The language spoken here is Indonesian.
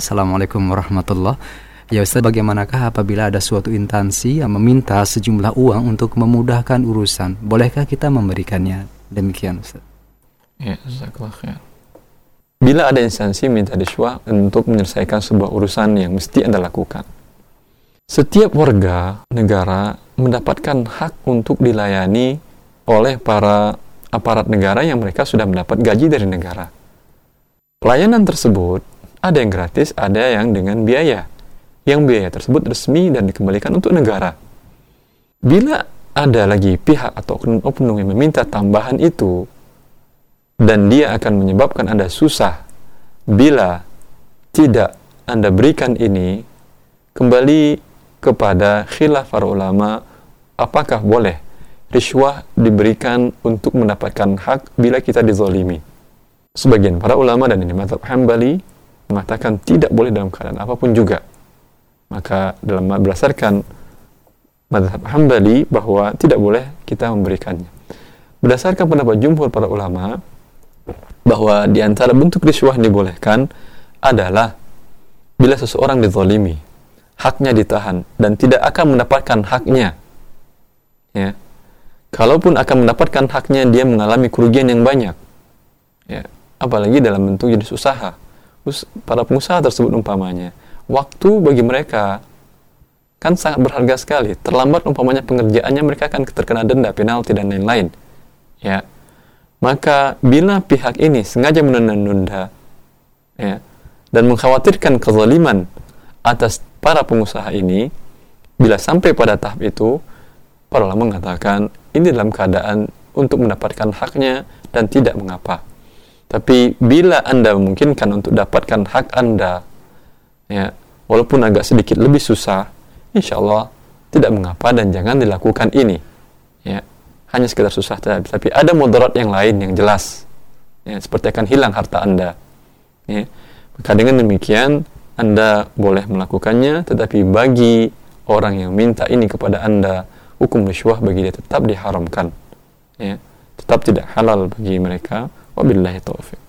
Assalamualaikum warahmatullahi. Ya Ustaz, bagaimanakah apabila ada suatu instansi yang meminta sejumlah uang untuk memudahkan urusan? Bolehkah kita memberikannya? Demikian Ustaz. Ya, jazakallah khair. Bila ada instansi minta rishwah untuk menyelesaikan sebuah urusan yang mesti Anda lakukan, setiap warga negara mendapatkan hak untuk dilayani oleh para aparat negara yang mereka sudah mendapat gaji dari negara. Pelayanan tersebut ada yang gratis, ada yang dengan biaya. Yang biaya tersebut resmi dan dikembalikan untuk negara. Bila ada lagi pihak atau oknum yang meminta tambahan itu, dan dia akan menyebabkan Anda susah bila tidak Anda berikan ini, kembali kepada khilaf para ulama, apakah boleh rishwah diberikan untuk mendapatkan hak bila kita dizalimi. Sebagian para ulama, dan ini mazhab Hambali, mengatakan tidak boleh dalam keadaan apapun juga. Maka berdasarkan mazhab Hambali bahwa tidak boleh kita memberikannya. Berdasarkan pendapat jumhur para ulama, bahwa di antara bentuk rishwah yang dibolehkan adalah bila seseorang dizalimi, haknya ditahan dan tidak akan mendapatkan haknya. Ya. Kalaupun akan mendapatkan haknya, dia mengalami kerugian yang banyak. Ya. Apalagi dalam bentuk jenis usaha. Para pengusaha tersebut umpamanya, waktu bagi mereka kan sangat berharga sekali. Terlambat umpamanya pengerjaannya, mereka akan terkena denda, penalti dan lain-lain. Ya. Maka bila pihak ini sengaja menunda-nunda, ya, dan mengkhawatirkan kezaliman atas para pengusaha ini, bila sampai pada tahap itu, para ulama mengatakan ini dalam keadaan untuk mendapatkan haknya dan tidak mengapa. Tapi bila Anda memungkinkan untuk dapatkan hak Anda, ya, walaupun agak sedikit lebih susah, insya Allah tidak mengapa dan jangan dilakukan ini. Ya. Hanya sekedar susah, tapi ada mudarat yang lain yang jelas, ya, seperti akan hilang harta Anda. Ya. Maka dengan demikian Anda boleh melakukannya, tetapi bagi orang yang minta ini kepada Anda, hukum rishwah bagi dia tetap diharamkan, ya, tetap tidak halal bagi mereka. Wabillahi taufiq.